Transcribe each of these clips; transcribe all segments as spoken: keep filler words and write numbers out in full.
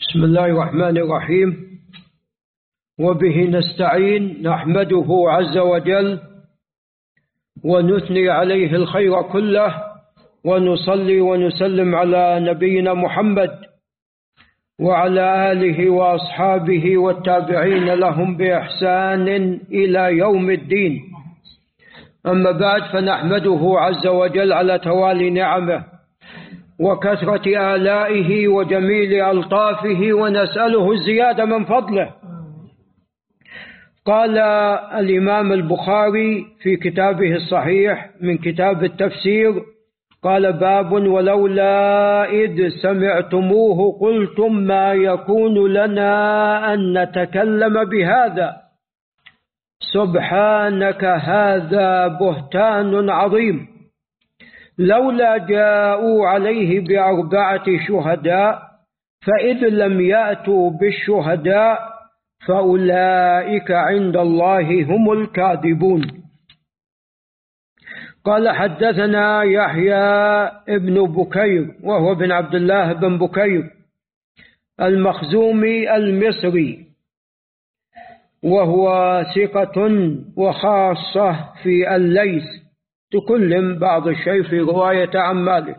بسم الله الرحمن الرحيم. وبه نستعين، نحمده عز وجل ونثني عليه الخير كله، ونصلي ونسلم على نبينا محمد وعلى آله وأصحابه والتابعين لهم بإحسان إلى يوم الدين. أما بعد، فنحمده عز وجل على توالي نعمه وكثرة آلائه وجميل ألطافه، ونسأله الزيادة من فضله. قال الإمام البخاري في كتابه الصحيح من كتاب التفسير، قال: باب ولولا إذ سمعتموه قلتم ما يكون لنا أن نتكلم بهذا سبحانك هذا بهتان عظيم، لولا جاءوا عليه بأربعة شهداء فإذ لم يأتوا بالشهداء فأولئك عند الله هم الكاذبون. قال: حدثنا يحيى ابن بكير وهو بن عبد الله بن بكير المخزومي المصري، وهو ثقة وخاصة في الليث، تكلم بعض الشيء في رواية عن مالك.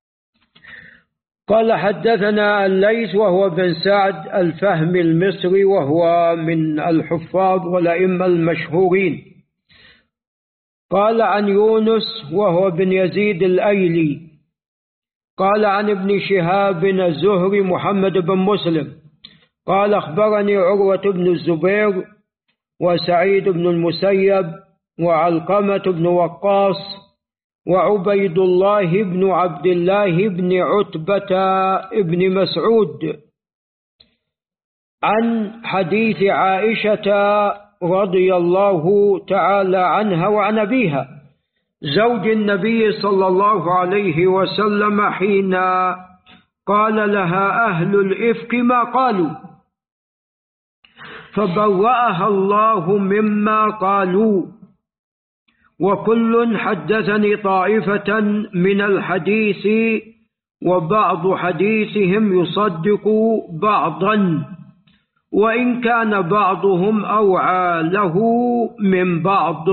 قال: حدثنا الليث وهو بن سعد الفهمي المصري، وهو من الحفاظ والأئمة المشهورين. قال: عن يونس وهو بن يزيد الأيلي. قال: عن ابن شهاب الزهري محمد بن مسلم قال: أخبرني عروة بن الزبير وسعيد بن المسيب وعلقمة بن وقاص وعبيد الله بن عبد الله بن عتبة بن مسعود عن حديث عائشة رضي الله تعالى عنها وعن أبيها زوج النبي صلى الله عليه وسلم، حين قال لها أهل الإفك ما قالوا فبرأها الله مما قالوا، وكل حدثني طائفة من الحديث وبعض حديثهم يصدق بعضا، وإن كان بعضهم أوعى له من بعض.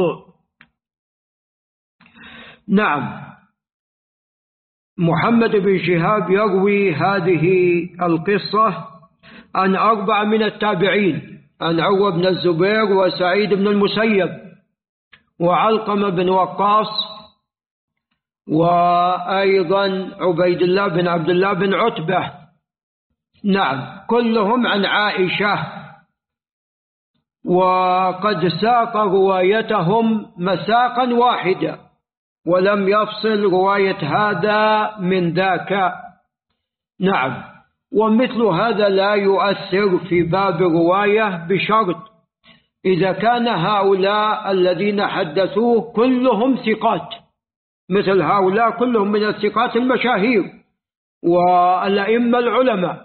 نعم، محمد بن شهاب يروي هذه القصة عن أربعة من التابعين، عن عروة بن الزبير وسعيد بن المسيب وعلقمة بن وقاص وأيضا عبيد الله بن عبد الله بن عتبة. نعم، كلهم عن عائشة، وقد ساق روايتهم مساقا واحدا ولم يفصل رواية هذا من ذاك. نعم، ومثل هذا لا يؤثر في باب رواية بشرط إذا كان هؤلاء الذين حدثوه كلهم ثقات، مثل هؤلاء كلهم من الثقات المشاهير والأئمة العلماء.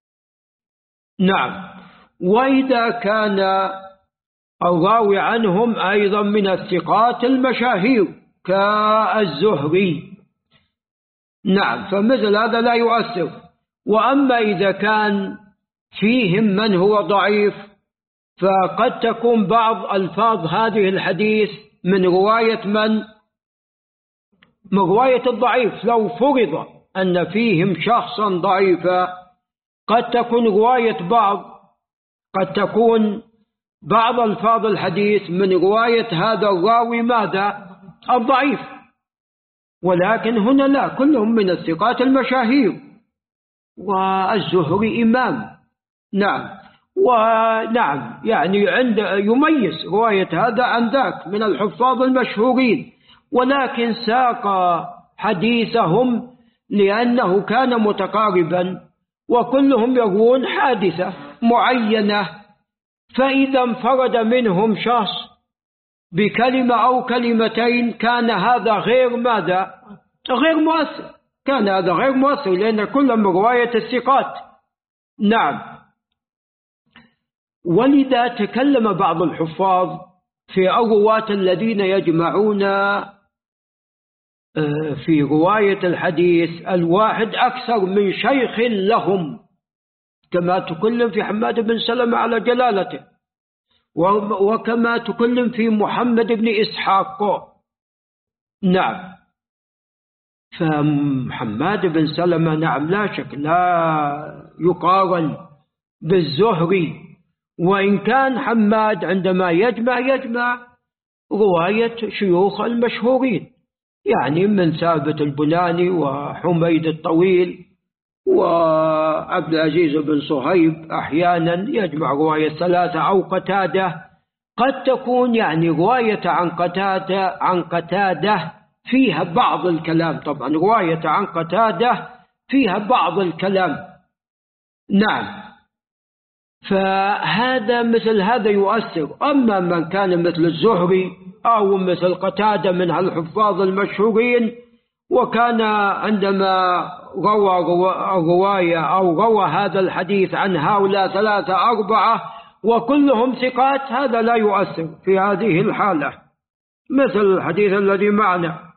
نعم، وإذا كان الراوي عنهم أيضا من الثقات المشاهير كالزهري، نعم، فمثل هذا لا يؤثر. وأما إذا كان فيهم من هو ضعيف، فقد تكون بعض ألفاظ هذه الحديث من رواية من؟ من رواية الضعيف. لو فرض أن فيهم شخصا ضعيفا، قد تكون رواية بعض قد تكون بعض ألفاظ الحديث من رواية هذا الراوي ماذا؟ الضعيف. ولكن هنا لا، كلهم من الثقات المشاهير، والزهري إمام. نعم، ونعم يعني عند يميز رواية هذا عن ذاك من الحفاظ المشهورين، ولكن ساق حديثهم لأنه كان متقاربا وكلهم يروون حادثة معينة، فإذا انفرد منهم شخص بكلمة أو كلمتين كان هذا غير ماذا؟ غير مؤثر، كان هذا غير مؤثر لأن كل من رواية الثقات. نعم، ولذا تكلم بعض الحفاظ في الرواة الذين يجمعون في رواية الحديث الواحد أكثر من شيخ لهم، كما تكلم في حماد بن سلمة على جلالته، وكما تكلم في محمد بن إسحاق. نعم. فمحمد بن سلمة نعم لا شك لا يقارن بالزهري، وإن كان حماد عندما يجمع يجمع رواية شيوخ المشهورين، يعني من ثابت البناني وحميد الطويل وعبد العزيز بن صهيب، أحيانا يجمع رواية ثلاثة أو قتادة، قد تكون يعني رواية عن قتادة عن قتادة فيها بعض الكلام، طبعا رواية عن قتادة فيها بعض الكلام. نعم. فهذا مثل هذا يؤثر. أما من كان مثل الزهري أو مثل قتادة من الحفاظ المشهورين، وكان عندما روى رواية أو روى هذا الحديث عن هؤلاء ثلاثة أربعة وكلهم ثقات، هذا لا يؤثر في هذه الحالة، مثل الحديث الذي معنا.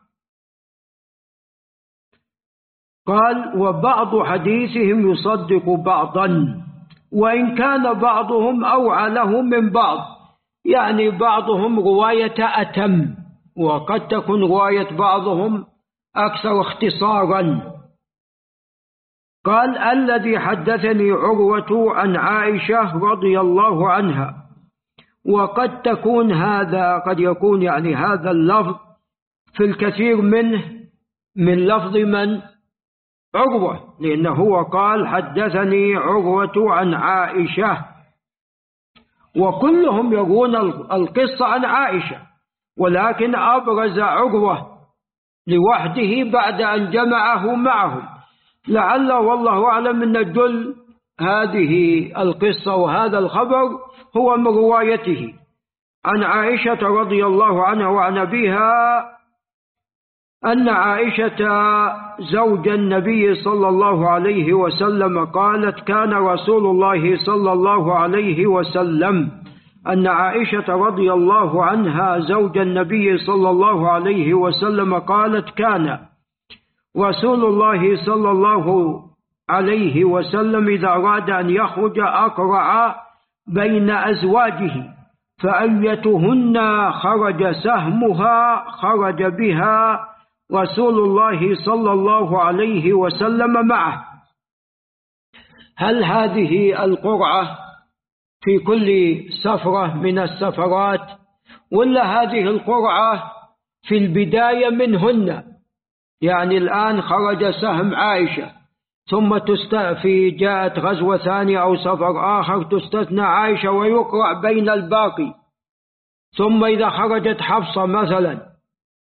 قال: وبعض حديثهم يصدق بعضا، وإن كان بعضهم أوعى له من بعض، يعني بعضهم رواية أتم، وقد تكون رواية بعضهم أكثر اختصارا. قال: الذي حدثني عروة عن عائشة رضي الله عنها. وقد تكون هذا قد يكون يعني هذا اللفظ في الكثير منه من لفظ من؟ عروة، لأنه هو قال: حدثني عروة عن عائشة، وكلهم يروون القصة عن عائشة، ولكن أبرز عروة لوحده بعد أن جمعه معهم، لعل والله أعلم أن جل هذه القصة وهذا الخبر هو من روايته عن عائشة رضي الله عنها وعن أبيها أن عائشة زوج النبي صلى الله عليه وسلم قالت: كان رسول الله صلى الله عليه وسلم أن عائشة رضي الله عنها زوج النبي صلى الله عليه وسلم قالت: كان رسول الله صلى الله عليه وسلم إذا أراد أن يخرج أقرع بين أزواجه، فأيتهن خرج سهمها خرج بها رسول الله صلى الله عليه وسلم معه. هل هذه القرعة في كل سفرة من السفرات، ولا هذه القرعة في البداية منهن؟ يعني الآن خرج سهم عائشة، ثم في جاءت غزوة ثانية أو سفر آخر تستثنى عائشة ويقرع بين الباقي، ثم إذا خرجت حفصة مثلا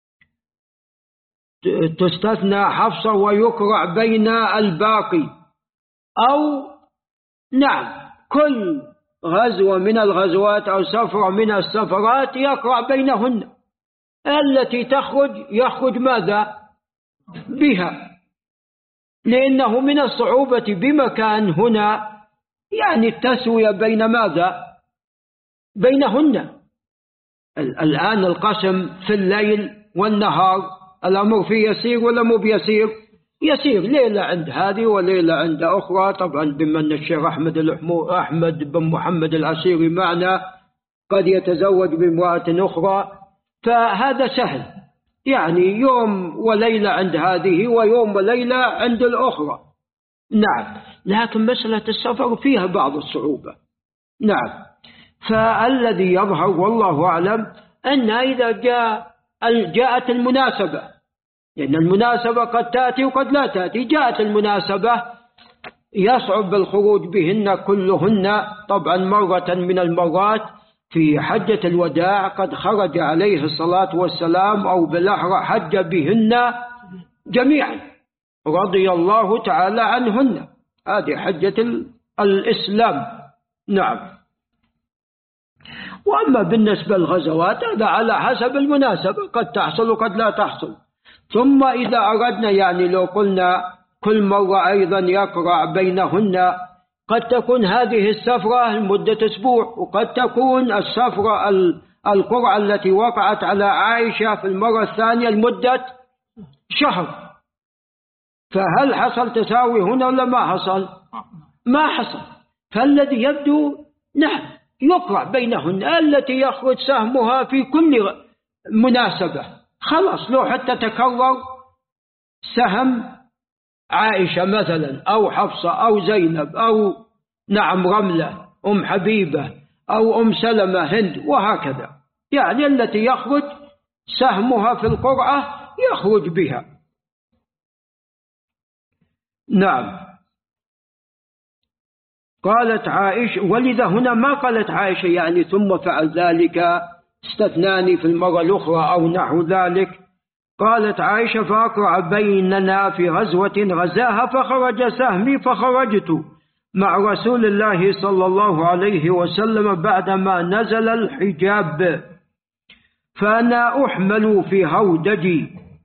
تستثنى حفصة ويقرع بين الباقي، أو نعم كل غزوة من الغزوات أو سفرة من السفرات يقرع بينهن، التي تخرج يخرج ماذا بها، لأنه من الصعوبة بمكان هنا يعني التسوية بين ماذا بينهن. الآن القسم في الليل والنهار الأمر فيه يسير ولا مو بيسير؟ يسير، ليلة عند هذه وليلة عند أخرى. طبعا بمن الشيخ أحمد أحمد بن محمد العسيري معنا قد يتزوج بامرأة أخرى، فهذا سهل، يعني يوم وليلة عند هذه ويوم وليلة عند الأخرى. نعم، لكن مسألة السفر فيها بعض الصعوبة. نعم. فالذي يظهر والله أعلم أن إذا جاء جاءت المناسبة، لأن المناسبة قد تأتي وقد لا تأتي، جاءت المناسبة يصعب الخروج بهن كلهن. طبعا مرة من المرات في حجة الوداع قد خرج عليه الصلاة والسلام أو بالأحرى حج بهن جميعا رضي الله تعالى عنهن، هذه حجة الإسلام. نعم. وأما بالنسبة للغزوات هذا على حسب المناسبة، قد تحصل وقد لا تحصل. ثم إذا أردنا يعني لو قلنا كل مرة أيضا يقرع بينهن، قد تكون هذه السفرة لمدة أسبوع، وقد تكون السفرة القرعة التي وقعت على عائشة في المرة الثانية لمدة شهر. فهل حصل تساوي هنا ولا ما حصل؟ ما حصل، فالذي يبدو نعم يقرأ بينهن التي يخرج سهمها في كل مناسبة، خلاص لو حتى تكرر سهم عائشة مثلا أو حفصة أو زينب أو نعم رملة أم حبيبة أو أم سلمة هند وهكذا، يعني التي يخرج سهمها في القرعة يخرج بها. نعم. قالت عائشة، ولذا هنا ما قالت عائشة يعني ثم فعل ذلك استثناني في المرة الأخرى أو نحو ذلك. قالت عائشة فأقرع بيننا في غزوة غزاها فخرج سهمي فخرجت مع رسول الله صلى الله عليه وسلم بعدما نزل الحجاب، فأنا أحمل في هودجي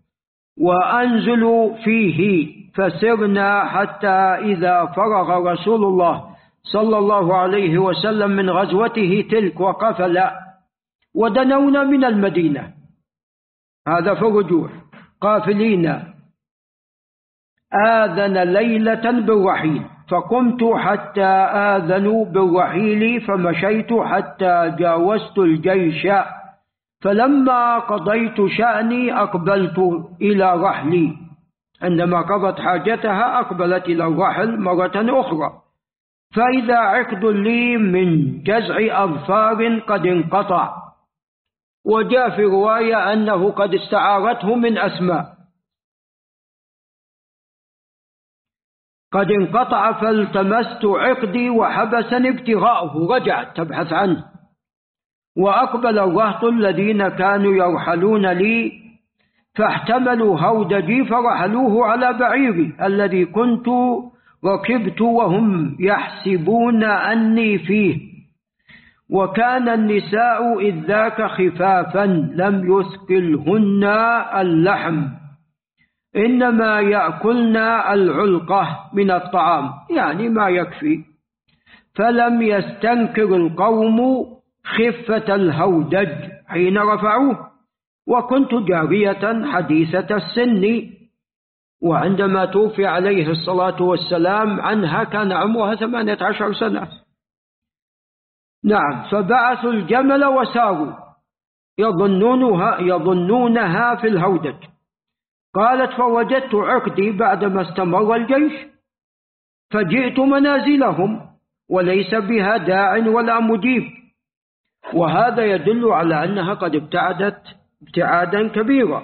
وأنزل فيه، فسرنا حتى إذا فرغ رسول الله صلى الله عليه وسلم من غزوته تلك وقفل ودنونا من المدينة، هذا في الرجوع قافلين، آذن ليلة بالرحيل فقمت حتى آذنوا بالرحيل فمشيت حتى جاوزت الجيش، فلما قضيت شأني أقبلت إلى رحلي، عندما قضت حاجتها أقبلت إلى الرحل مرة أخرى، فإذا عقد لي من جزع أظفار قد انقطع، وجاء في رواية أنه قد استعارته من أسماء، قد انقطع فالتمست عقدي وحبسني ابتغاؤه، رجعت تبحث عنه، وأقبل الرهط الذين كانوا يرحلون لي فاحتملوا هودجي فرحلوه على بعيري الذي كنت ركبت وهم يحسبون أني فيه، وكان النساء إذ ذاك خفافا لم يثقلهن اللحم، إنما يأكلن العلقة من الطعام يعني ما يكفي، فلم يستنكر القوم خفة الهودج حين رفعوه، وكنت جارية حديثة السن، وعندما توفي عليه الصلاة والسلام عنها كان عمرها ثمانية عشر سنة. نعم. فبعثوا الجمل وساروا يظنونها, يظنونها في الهودج. قالت فوجدت عقدي بعدما استمر الجيش فجئت منازلهم وليس بها داع ولا مجيب، وهذا يدل على أنها قد ابتعدت ابتعادا كبيرا.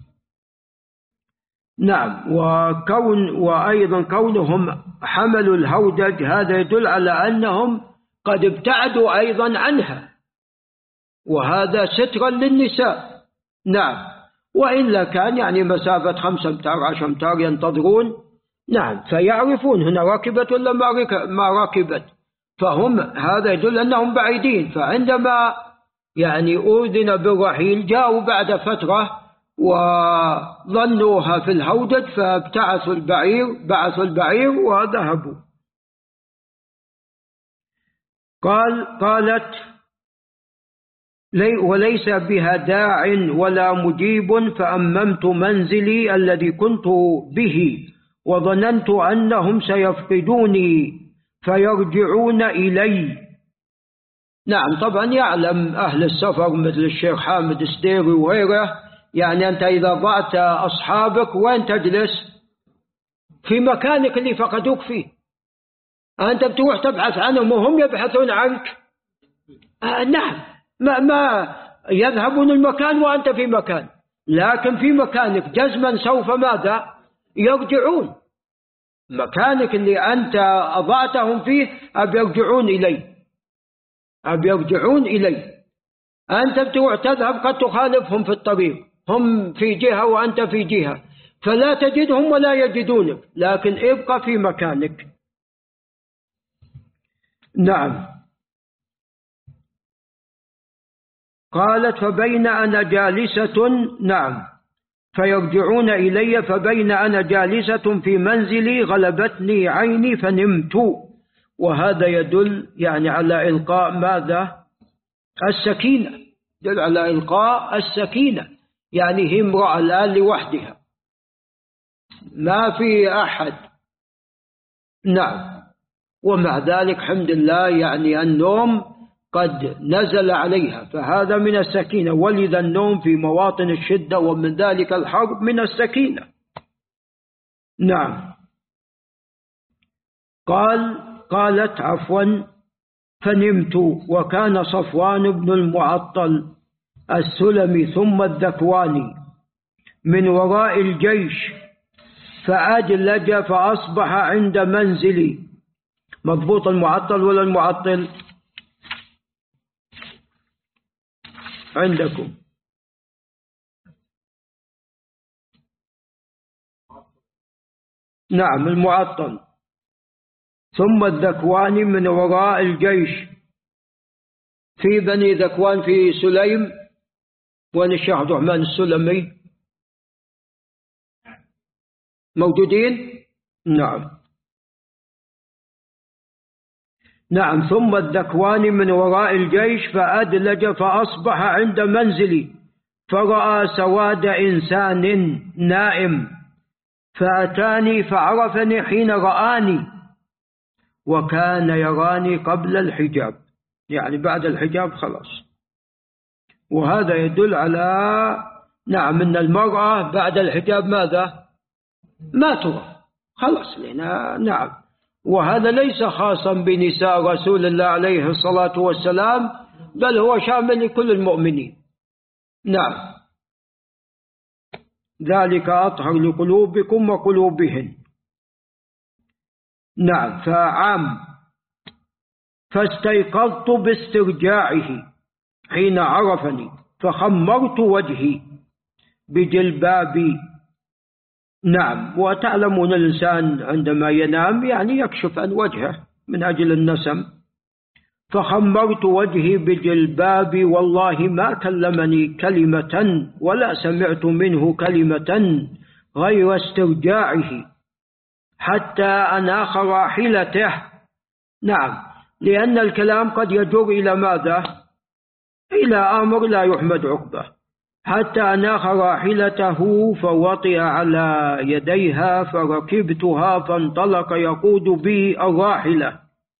نعم. وكون وأيضا كونهم حملوا الهودج هذا يدل على أنهم قد ابتعدوا أيضا عنها، وهذا سترا للنساء. نعم. وإلا كان يعني مسافة خمسة أمتار عشر أمتار ينتظرون. نعم. فيعرفون هنا ركبت ولا ما ركبت، فهم هذا يدل أنهم بعيدين، فعندما يعني أذن بالرحيل جاءوا بعد فترة وظنوها في الهودج فابتعثوا البعير بعثوا البعير وذهبوا. قال قالت لي وليس بها داع ولا مجيب، فأممت منزلي الذي كنت به وظننت أنهم سيفقدوني فيرجعون إلي. نعم. طبعا يعلم أهل السفر مثل الشيخ حامد السديري وغيره، يعني أنت إذا ضعت أصحابك وين تجلس؟ في مكانك اللي فقدوك فيه، أنت بتروح تبحث عنهم وهم يبحثون عنك. آه نعم. ما, ما يذهبون المكان وأنت في مكان، لكن في مكانك جزما سوف ماذا؟ يرجعون. مكانك اللي أنت أضعتهم فيه أب يرجعون إلي أب يرجعون إلي أنت بتروح تذهب قد تخالفهم في الطريق، هم في جهة وأنت في جهة، فلا تجدهم ولا يجدونك، لكن ابقى في مكانك. نعم. قالت فبين أنا جالسة نعم فيرجعون إلي فبين أنا جالسة في منزلي غلبتني عيني فنمت، وهذا يدل يعني على إلقاء ماذا؟ السكينة، يدل على إلقاء السكينة، يعني هي امرأة الآن لوحدها ما في أحد. نعم. ومع ذلك حمد الله يعني النوم قد نزل عليها، فهذا من السكينة. ولذا النوم في مواطن الشدة ومن ذلك الحرب من السكينة. نعم. قال قالت عفوا فنمت، وكان صفوان بن المعطل السلمي ثم الذكواني من وراء الجيش فأدلج فأصبح عند منزلي. مضبوط المعطل ولا المعطل عندكم؟ نعم المعطل. ثم الذكواني من وراء الجيش. في بني ذكوان في سليم وين الشيخ عبد الرحمن السلمي موجودين؟ نعم نعم. ثم الذكواني من وراء الجيش فأدلج فأصبح عند منزلي فرأى سواد إنسان نائم فأتاني فعرفني حين رآني، وكان يراني قبل الحجاب، يعني بعد الحجاب خلاص. وهذا يدل على نعم أن المرأة بعد الحجاب ماذا؟ ما ترى خلاص لنا. نعم. وهذا ليس خاصا بنساء رسول الله عليه الصلاة والسلام، بل هو شامل لكل المؤمنين. نعم. ذلك أطهر لقلوبكم وقلوبهن. نعم. فعام. فاستيقظت باسترجاعه حين عرفني فخمرت وجهي بجلبابي. نعم. وتعلمون الإنسان عندما ينام يعني يكشف عن وجهه من أجل النسم. فخمرت وجهي بجلبابي والله ما كلمني كلمة ولا سمعت منه كلمة غير استرجاعه حتى أناخ راحلته. نعم. لأن الكلام قد يجر إلى ماذا؟ إلى أمر لا يحمد عقبه. حتى أناخ راحلته فوطئ على يديها فركبتها فانطلق يقود بي الراحلة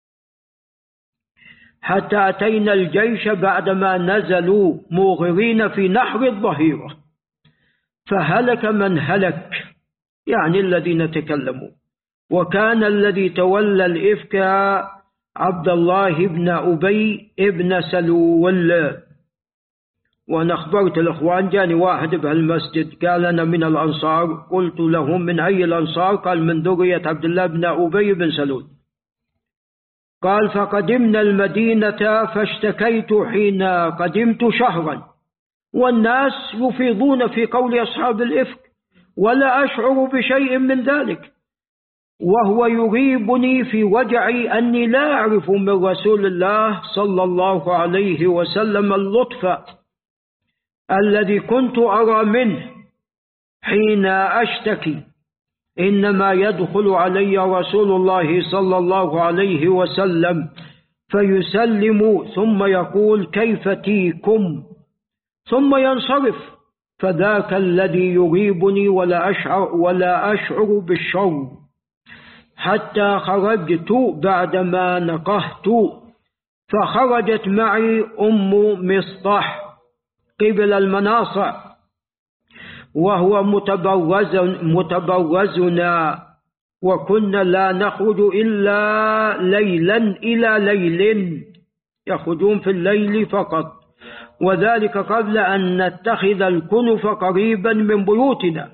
حتى أتينا الجيش بعدما نزلوا موغرين في نحر الظهيرة فهلك من هلك، يعني الذين تكلموا. وكان الذي تولى الإفك عبد الله بن أبي ابن سلول. وأنا أخبرت الإخوان جاني واحد بهالمسجد قال أنا من الأنصار، قلت لهم من أي الأنصار؟ قال من ذرية عبد الله بن أبي بن سلول. قال فقدمنا المدينة فاشتكيت حين قدمت شهرا والناس يفيضون في قول أصحاب الإفك ولا أشعر بشيء من ذلك، وهو يغيبني في وجعي أني لا أعرف من رسول الله صلى الله عليه وسلم اللطف الذي كنت أرى منه حين أشتكي. إنما يدخل علي رسول الله صلى الله عليه وسلم فيسلم ثم يقول كيف تيكم ثم ينصرف، فذاك الذي يغيبني ولا أشعر, ولا أشعر بالشر. حتى خرجت بعدما نقهت فخرجت معي أم مصطح قبل المناصع وهو متبرز متبرزنا، وكنا لا نخرج إلا ليلا إلى ليل، يخرجون في الليل فقط، وذلك قبل أن نتخذ الكنف قريبا من بيوتنا.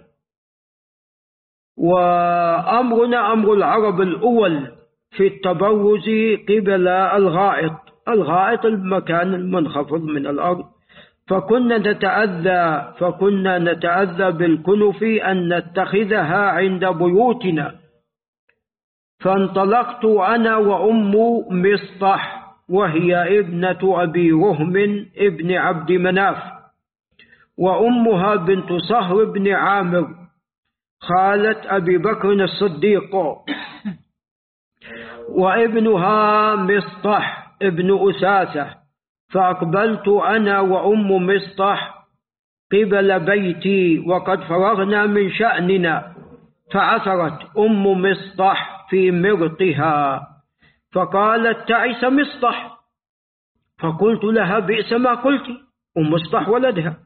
وأمرنا أمر العرب الأول في التبرز قبل الغائط، الغائط المكان المنخفض من الأرض، فكنا نتأذى فكنا نتأذى بالكنف أن نتخذها عند بيوتنا. فانطلقت أنا وأم مصطح وهي ابنة أبي رهم ابن عبد مناف، وأمها بنت صهر بن عامر خالة أبي بكر الصديق، وابنها مصطح ابن أساسة. فأقبلت أنا وأم مصطح قبل بيتي وقد فرغنا من شأننا، فعثرت أم مصطح في مرقها فقالت تعس مصطح. فقلت لها بئس ما قلت، ومصطح ولدها.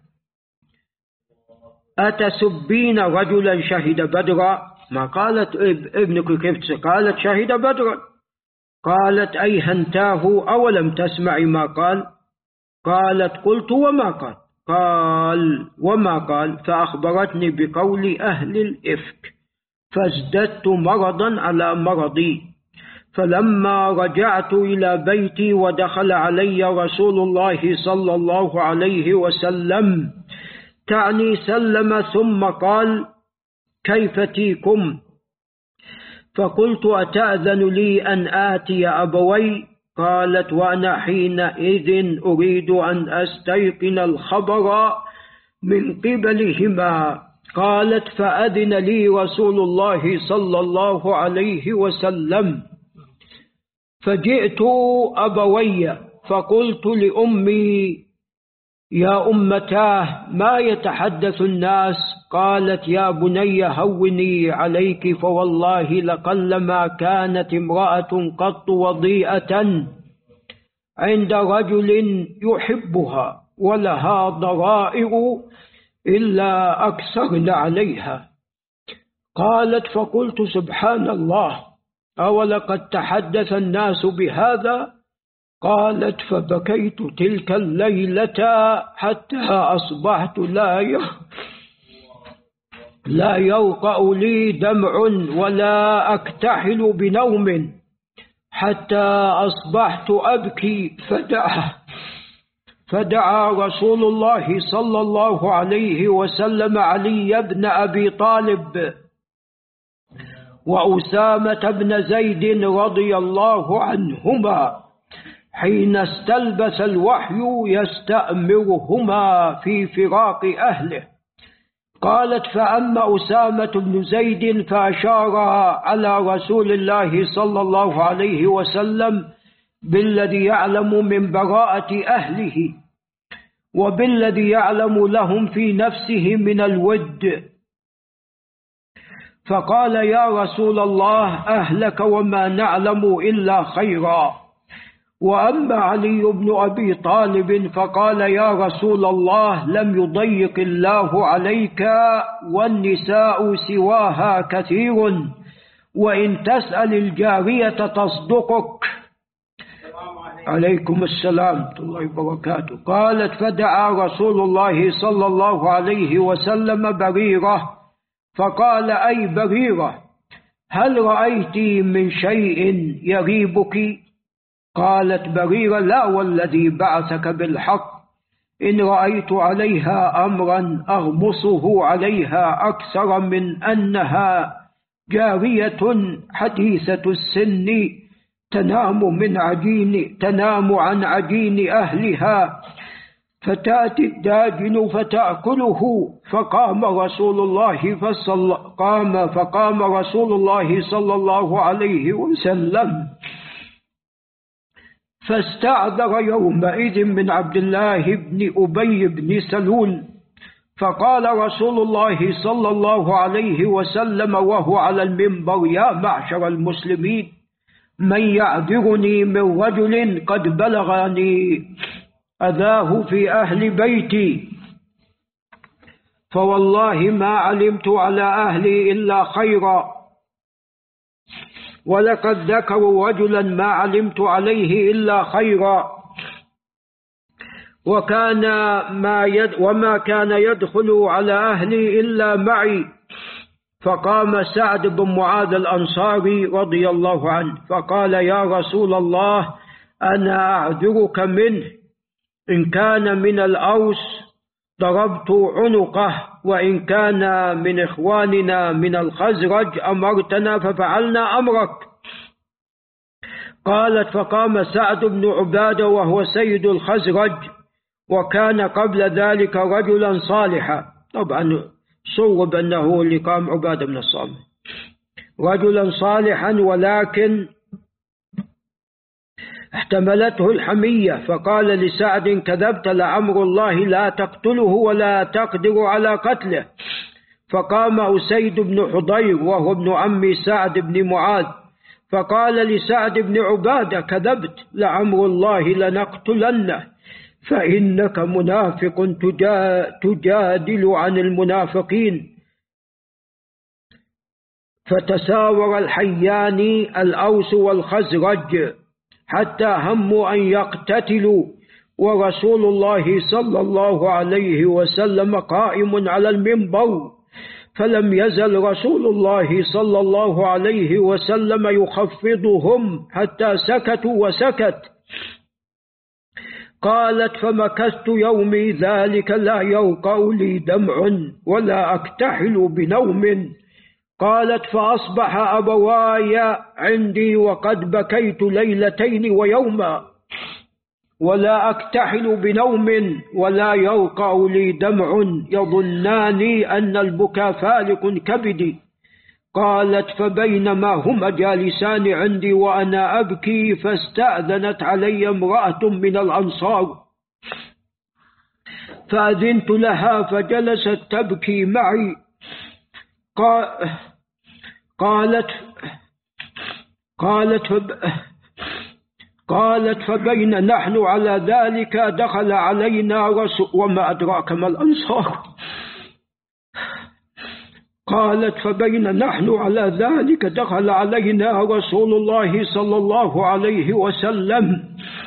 أتسبين رجلا شهد بدرا؟ ما قالت ابنك كيف، قالت شهد بدرا. قالت أيهنتاه أولم تسمعي ما قال؟ قالت قلت وما قال؟ قال وما قال؟ فأخبرتني بقول أهل الإفك، فازددت مرضا على مرضي. فلما رجعت إلى بيتي ودخل علي رسول الله صلى الله عليه وسلم، تعني سلم، ثم قال كيف تيكم؟ فقلت أتأذن لي أن آتي أبوي؟ قالت وأنا حينئذ أريد أن أستيقن الخبر من قبلهما. قالت فأذن لي رسول الله صلى الله عليه وسلم، فجئت أبوي فقلت لأمي يا أمتاه ما يتحدث الناس؟ قالت يا بني هوني عليك، فوالله لقلما كانت امرأة قط وضيئة عند رجل يحبها ولها ضرائر إلا أكثرن عليها. قالت فقلت سبحان الله، أولقد تحدث الناس بهذا؟ قالت فبكيت تلك الليلة حتى أصبحت لا لا يوقع لي دمع ولا أكتحل بنوم، حتى أصبحت أبكي. فدعا فدعا رسول الله صلى الله عليه وسلم علي بن أبي طالب وأسامة بن زيد رضي الله عنهما حين استلبس الوحي يستأمرهما في فراق أهله. قالت فأما أسامة بن زيد فأشار على رسول الله صلى الله عليه وسلم بالذي يعلم من براءة أهله وبالذي يعلم لهم في نفسه من الود، فقال يا رسول الله أهلك وما نعلم إلا خيرا. وأما علي بن أبي طالب فقال يا رسول الله لم يضيق الله عليك والنساء سواها كثير، وإن تسأل الجارية تصدقك. عليكم السلام ورحمة الله وبركاته. قالت فدعا رسول الله صلى الله عليه وسلم بريرة فقال أي بريرة هل رأيت من شيء يغيبك؟ قالت بريرة لا والذي بعثك بالحق إن رأيت عليها أمرا أغمصه عليها أكثر من أنها جارية حديثة السن تنام من عجين تنام عن عجين أهلها فتأتي الداجن فتأكله. فقام رسول الله فصل قام فقام رسول الله صلى الله عليه وسلم فاستعذر يومئذ من عبد الله بن أبي بن سلول. فقال رسول الله صلى الله عليه وسلم وهو على المنبر يا معشر المسلمين من يعذرني من رجل قد بلغني أذاه في أهل بيتي، فوالله ما علمت على أهلي إلا خيرا، ولقد ذكروا رجلا ما علمت عليه إلا خيرا، وكان ما يد وما كان يدخل على أهلي إلا معي. فقام سعد بن معاذ الأنصاري رضي الله عنه فقال يا رسول الله أنا أعذرك منه، إن كان من الأوس ضربت عنقه، وإن كان من إخواننا من الخزرج أمرتنا ففعلنا أمرك. قالت فقام سعد بن عبادة وهو سيد الخزرج، وكان قبل ذلك رجلا صالحا، طبعا صوب أنه اللي قام عبادة بن الصامت، رجلا صالحا ولكن احتملته الحمية، فقال لسعد كذبت لعمر الله لا تقتله ولا تقدر على قتله. فقام أسيد بن حضير وهو ابن عم سعد بن معاذ فقال لسعد بن عبادة: كذبت، لعمر الله لنقتلنه، فإنك منافق تجادل عن المنافقين. فتساور الحيان الأوس والخزرج حتى هموا أن يقتتلوا، ورسول الله صلى الله عليه وسلم قائم على المنبر، فلم يزل رسول الله صلى الله عليه وسلم يخفضهم حتى سكتوا وسكت. قالت: فمكثت يومي ذلك لا يوقع لي دمع ولا أكتحل بنوم. قالت: فأصبح أبواي عندي وقد بكيت ليلتين ويوما، ولا أكتحل بنوم ولا يوقع لي دمع، يظناني أن البكاء فالق كبدي. قالت: فبينما هم جالسان عندي وأنا أبكي، فاستأذنت علي امرأة من الأنصار، فأذنت لها فجلست تبكي معي. قالت قالت قالت فبين نحن على ذلك دخل علينا رسول. وما أدراك ما الأنصار؟ قالت: فبين نحن على ذلك دخل علينا رسول الله صلى الله عليه وسلم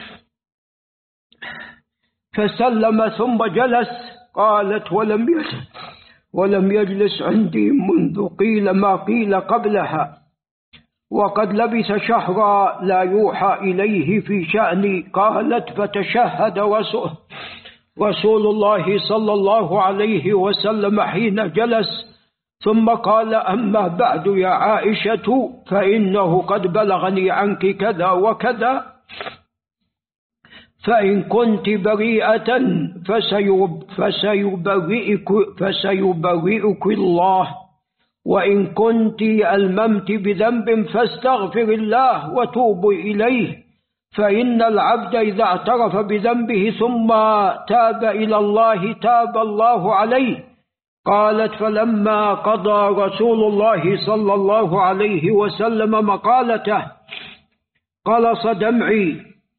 فسلم ثم جلس. قالت: ولم يجلس ولم يجلس عندي منذ قيل ما قيل قبلها، وقد لبث شهرا لا يوحى إليه في شأني. قالت: فتشهد رسول الله صلى الله عليه وسلم حين جلس، ثم قال: أما بعد يا عائشة، فإنه قد بلغني عنك كذا وكذا، فإن كنت بريئة فسيبرئك, فسيبرئك الله، وإن كنت ألممت بذنب فاستغفر الله وتوب إليه، فإن العبد إذا اعترف بذنبه ثم تاب إلى الله تاب الله عليه. قالت: فلما قضى رسول الله صلى الله عليه وسلم مقالته قلص دمعي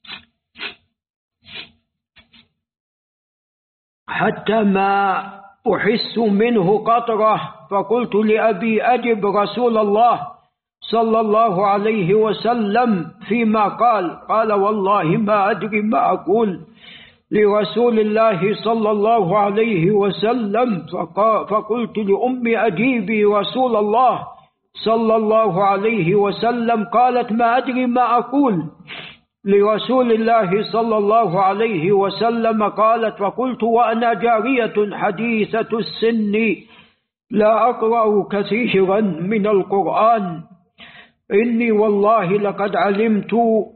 حتى ما أحس منه قطرة، فقلت لأبي: أجب رسول الله صلى الله عليه وسلم فيما قال. قال: والله ما أدري ما أقول لرسول الله صلى الله عليه وسلم. فقلت لأمي: أجيبي رسول الله صلى الله عليه وسلم. قالت: ما أدري ما أقول لرسول الله صلى الله عليه وسلم. قالت: فقلت وأنا جارية حديثة السن لا أقرأ كثيرا من القرآن، إني والله لقد علمت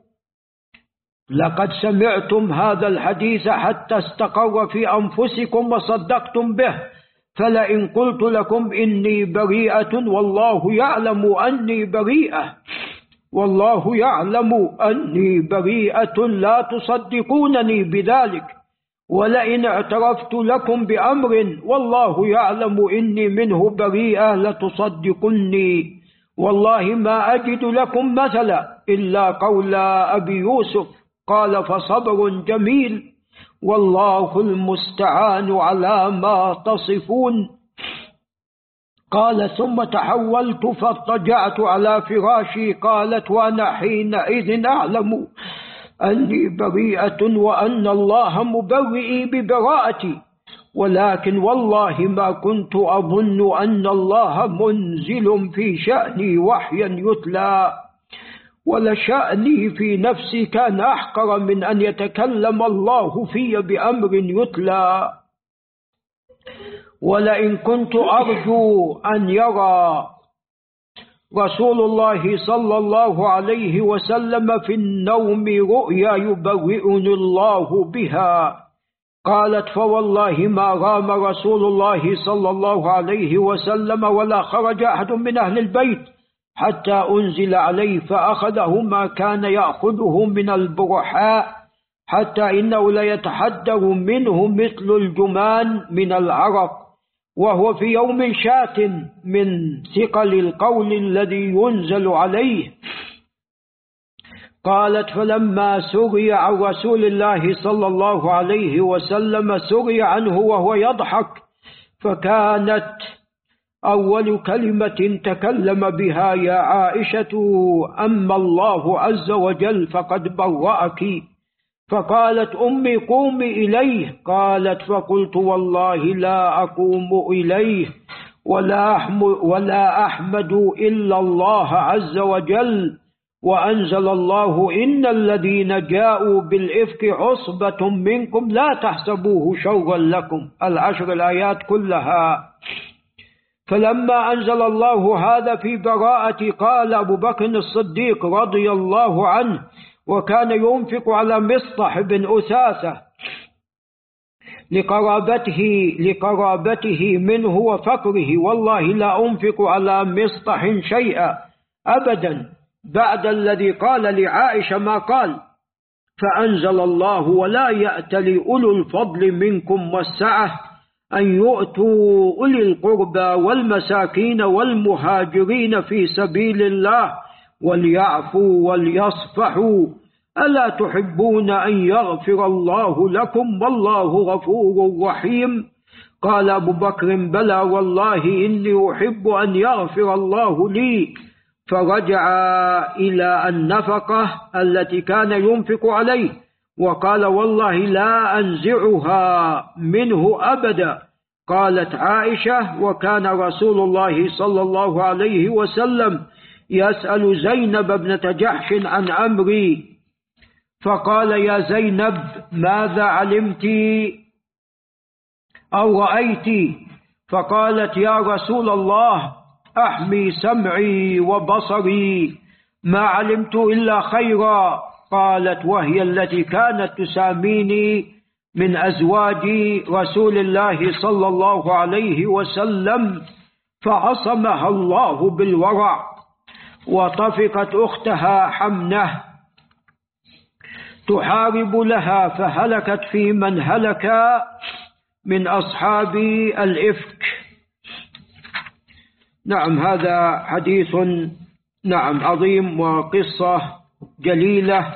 لقد سمعتم هذا الحديث حتى استقر في أنفسكم وصدقتم به، فلئن قلت لكم إني بريئة والله يعلم أني بريئة والله يعلم أني بريئة لا تصدقونني بذلك، ولئن اعترفت لكم بأمر والله يعلم إني منه بريئة لتصدقني. والله ما أجد لكم مثلا إلا قول أبي يوسف. قال: فصبر جميل والله المستعان على ما تصفون. قال: ثم تحولت فاضطجعت على فراشي. قالت: وأنا حينئذ أعلم أني بريئة وأن الله مبرئي ببراءتي، ولكن والله ما كنت أظن أن الله منزل في شأني وحيا يتلى، ولشأني في نفسي كان أحقر من أن يتكلم الله في بأمر يتلى، ولئن كنت أرجو أن يرى رسول الله صلى الله عليه وسلم في النوم رؤيا يبرئني الله بها. قالت: فوالله ما رام رسول الله صلى الله عليه وسلم ولا خرج أحد من أهل البيت حتى أنزل عليه، فأخذه ما كان يأخذه من البرحاء، حتى إنه ليتحدر منه مثل الجمان من العرق، وهو في يوم شات من ثقل القول الذي ينزل عليه. قالت فلما سري عن رسول الله صلى الله عليه وسلم سري عنه وهو يضحك، فكانت أول كلمة تكلم بها يا عائشة أما الله عز وجل فقد برأك. فقالت أمي قومي إليه. قالت فقلت والله لا أقوم إليه ولا أحمد إلا الله عز وجل. وأنزل الله إن الذين جاءوا بالإفك عصبة منكم لا تحسبوه شرا لكم، العشر الآيات كلها. فلما أنزل الله هذا في براءة قال أبو بكر الصديق رضي الله عنه، وكان ينفق على مصطح بن أثاثة لقرابته, لقرابته منه وفقره، والله لا أنفق على مصطح شيئا أبدا بعد الذي قال لعائشة ما قال. فأنزل الله ولا يأتل أولو الفضل منكم والسعة أن يؤتوا أولي القربى والمساكين والمهاجرين في سبيل الله وليعفوا وليصفحوا ألا تحبون أن يغفر الله لكم والله غفور رحيم. قال أبو بكر بلى والله إني أحب أن يغفر الله لي. فرجع إلى النفقة التي كان ينفق عليه وقال والله لا أنزعها منه أبدا. قالت عائشة وكان رسول الله صلى الله عليه وسلم يسأل زينب ابنة جحش عن أمري، فقال يا زينب ماذا علمت أو رأيت؟ فقالت يا رسول الله أحمي سمعي وبصري ما علمت إلا خيرا. قالت وهي التي كانت تساميني من أزواج رسول الله صلى الله عليه وسلم، فعصمها الله بالورع. وطفقت أختها حمنة تحارب لها فهلكت في من هلك من أصحاب الإفك. نعم هذا حديث نعم عظيم وقصة جليلة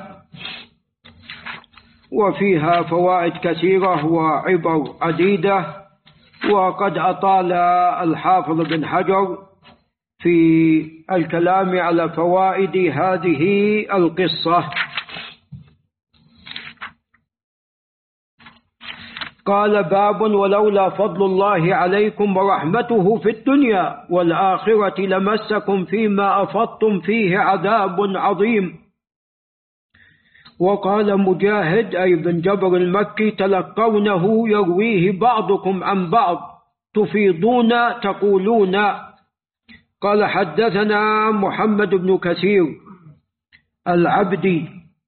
وفيها فوائد كثيرة وعبر عديدة، وقد أطال الحافظ بن حجر في الكلام على فوائد هذه القصة. قال باب ولولا فضل الله عليكم ورحمته في الدنيا والآخرة لمسكم فيما أفضتم فيه عذاب عظيم. وقال مجاهد أي بن جبر المكي تلقونه يرويه بعضكم عن بعض تفيضون تقولون. قال حدثنا محمد بن كثير العبدي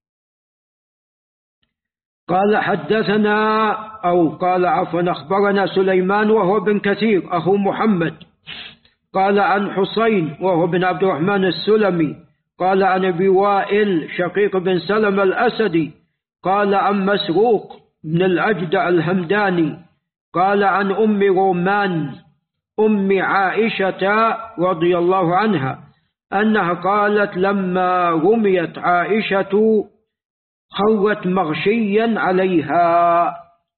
قال حدثنا أو قال عفوا أخبرنا سليمان وهو بن كثير أخو محمد قال عن حسين وهو بن عبد الرحمن السلمي قال عن أبي وائل شقيق بن سلم الأسدي قال عن مسروق بن الأجدع الهمداني قال عن أم رومان أم عائشة رضي الله عنها أنها قالت لما رميت عائشة خرت مغشيا عليها.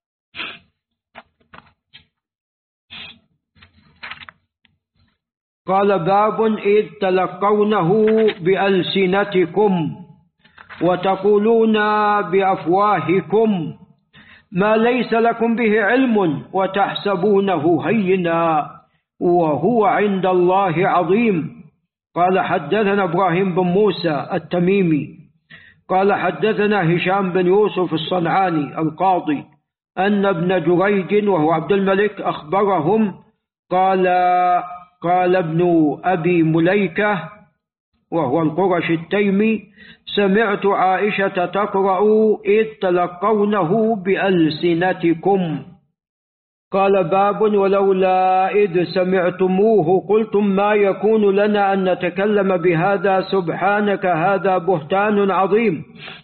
قال باب إذ تلقونه بألسنتكم وتقولون بأفواهكم ما ليس لكم به علم وتحسبونه هينا وهو عند الله عظيم. قال حدثنا إبراهيم بن موسى التميمي قال حدثنا هشام بن يوسف الصنعاني القاضي أن ابن جريج وهو عبد الملك أخبرهم قال قال ابن أبي مليكة وهو القرش التيمي سمعت عائشة تقرأ إذ تلقونه بألسنتكم. قال باب ولولا إذ سمعتموه قلتم ما يكون لنا أن نتكلم بهذا سبحانك هذا بهتان عظيم.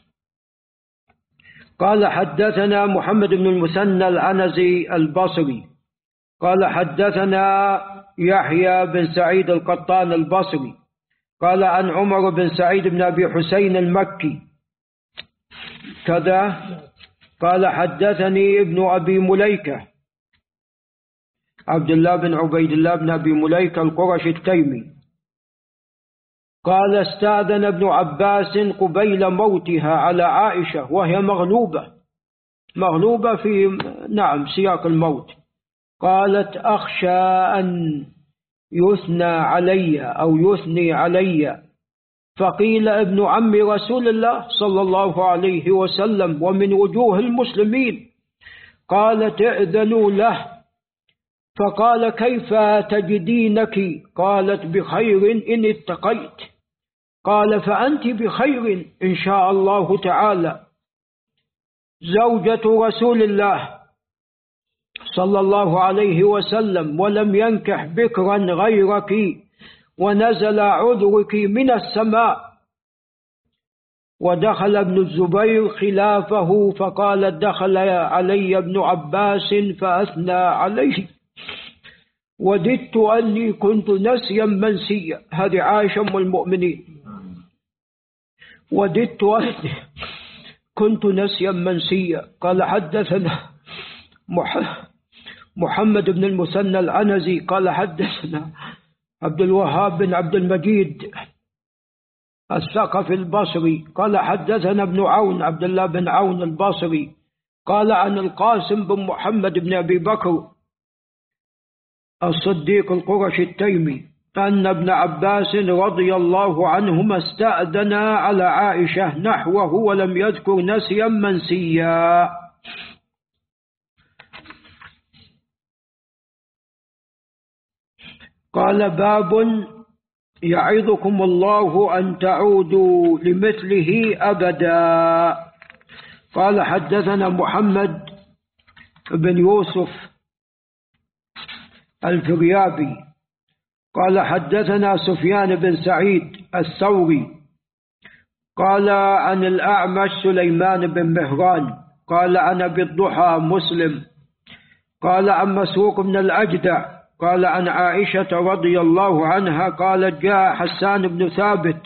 قال حدثنا محمد بن المثنى العنزي البصري قال حدثنا يحيى بن سعيد القطان البصري قال عن عمر بن سعيد بن أبي حسين المكي كذا. قال حدثني ابن أبي مليكة عبد الله بن عبيد الله بن أبي مليكة القرشي التيمي قال استأذن ابن عباس قبيل موتها على عائشة وهي مغلوبة مغلوبة في نعم سياق الموت. قالت أخشى أن يثنى علي أو يثني علي، فقيل ابن عم رسول الله صلى الله عليه وسلم ومن وجوه المسلمين. قالت ائذنوا له، فقال كيف تجدينك؟ قالت بخير إن اتقيت. قال فأنت بخير إن شاء الله تعالى. زوجة رسول الله صلى الله عليه وسلم ولم ينكح بكرا غيرك، ونزل عذرك من السماء. ودخل ابن الزبير خلافه فقال دخل علي ابن عباس فأثنى عليه وددت أني كنت نسيا منسيا. هذه عائشة أم المؤمنين. وددت أني كنت نسيا منسيا. قال حدثنا محمد بن المثنى العنزي قال حدثنا عبد الوهاب بن عبد المجيد الثقفي البصري قال حدثنا ابن عون عبد الله بن عون البصري قال عن القاسم بن محمد بن أبي بكر الصديق القرشي التيمي أن ابن عباس رضي الله عنهما استأذن على عائشة نحوه ولم يذكر نسيا منسيا. قال باب يعظكم الله أن تعودوا لمثله أبدا. قال حدثنا محمد بن يوسف الفريابي قال حدثنا سفيان بن سعيد الثوري قال عن الأعمش سليمان بن مهران قال عن أبي الضحى مسلم قال عن مسروق بن الأجدع قال عن عائشة رضي الله عنها قالت جاء حسان بن ثابت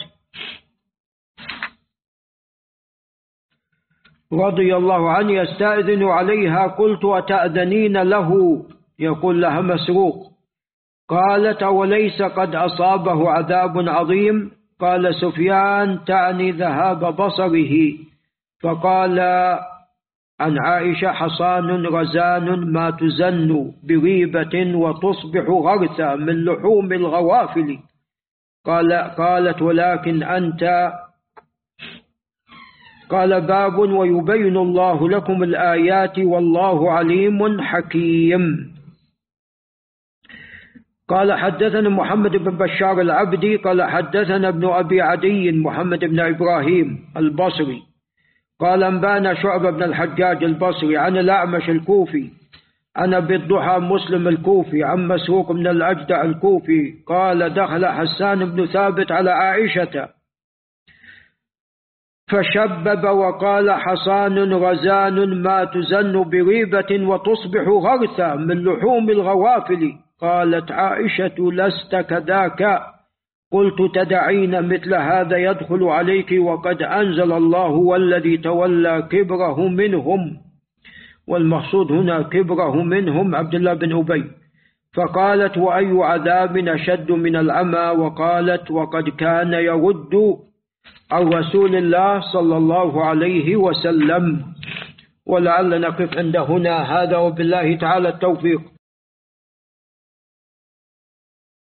رضي الله عنه يستأذن عليها قلت أتأذنين له؟ يقول لها مسروق. قالت وليس قد أصابه عذاب عظيم؟ قال سفيان تعني ذهاب بصره. فقال عن عائشة حصان غزان ما تزن بريبة وتصبح غرثا من لحوم الغوافل. قال قالت ولكن أنت. قال باب ويبين الله لكم الآيات والله عليم حكيم. قال حدثنا محمد بن بشار العبدي قال حدثنا ابن أبي عدي محمد بن إبراهيم البصري قال أنبانا شعبة بن الحجاج البصري عن الأعمش الكوفي عن أبي الضحى مسلم الكوفي عن مسروق بن الأجدع الكوفي قال دخل حسان بن ثابت على عائشة فشبب وقال حصان غزان ما تزن بريبة وتصبح غرثا من لحوم الغوافل. قالت عائشة لست كذاك. قلت تدعين مثل هذا يدخل عليك وقد أنزل الله والذي تولى كبره منهم، والمقصود هنا كبره منهم عبد الله بن أبي. فقالت وأي عذاب أشد من العمى؟ وقالت وقد كان يرد عن رسول الله صلى الله عليه وسلم. ولعل نقف عند هنا هذا وبالله تعالى التوفيق.